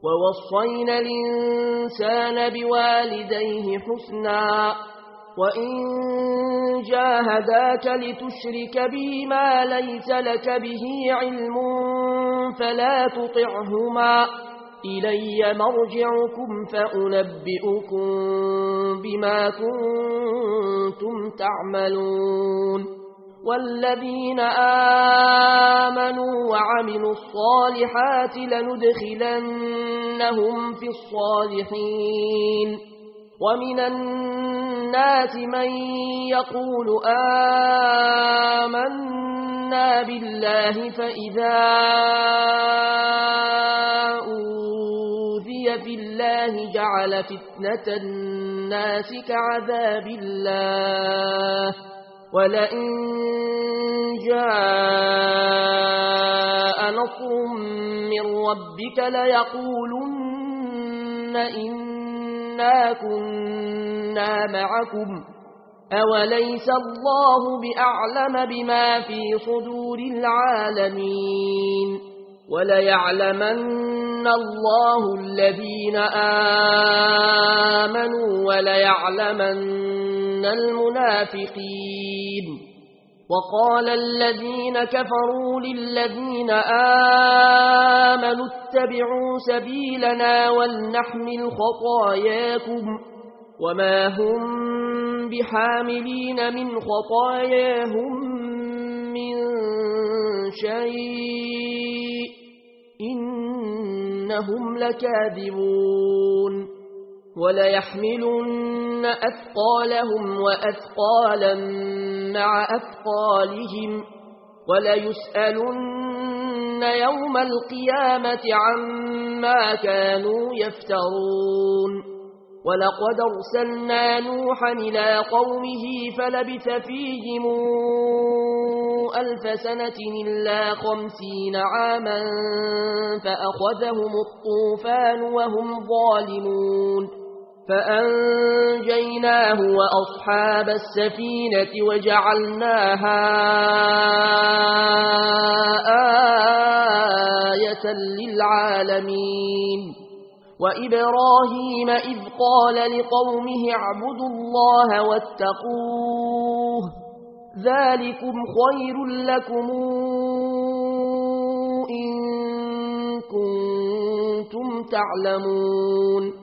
ووصينا الإنسان بوالديه حسنا وإن جاهداك لتشرك بي ما ليس لك به علم فلا تطعهما إلي مرجعكم فأنبئكم بما كنتم تعملون والذين آمنوا وعملوا الصالحات لندخلنهم في الصالحين ومن الناس من يقول آمنا بالله فإذا أوذي في الله جعل فتنة الناس كعذاب الله ولئن جاء نصر من ربك ليقولن إنا كنا معكم أوليس الله بأعلم بما في صدور العالمين وليعلمن الله الذين آمنوا وليعلمن المنافقين وقال الذين كفروا للذين آمنوا اتبعوا سبيلنا ولنحمل خطاياكم وما هم بحاملين من خطاياهم من شيء إنهم لكاذبون وليحملن أثقالهم وأثقالا مع أثقالهم وليسألن يوم القيامة عما كانوا يفترون ولقد أرسلنا نوحا إلى قومه فلبث فيهم 1000 سنة إلا 50 عاما فأخذهم الطوفان وهم ظالمون فأنجيناه وأصحاب السفينة وجعلناها آية للعالمين وإبراهيم إذ قال لقومه اعبدوا الله واتقوه ذلكم خير لكم إن كنتم تعلمون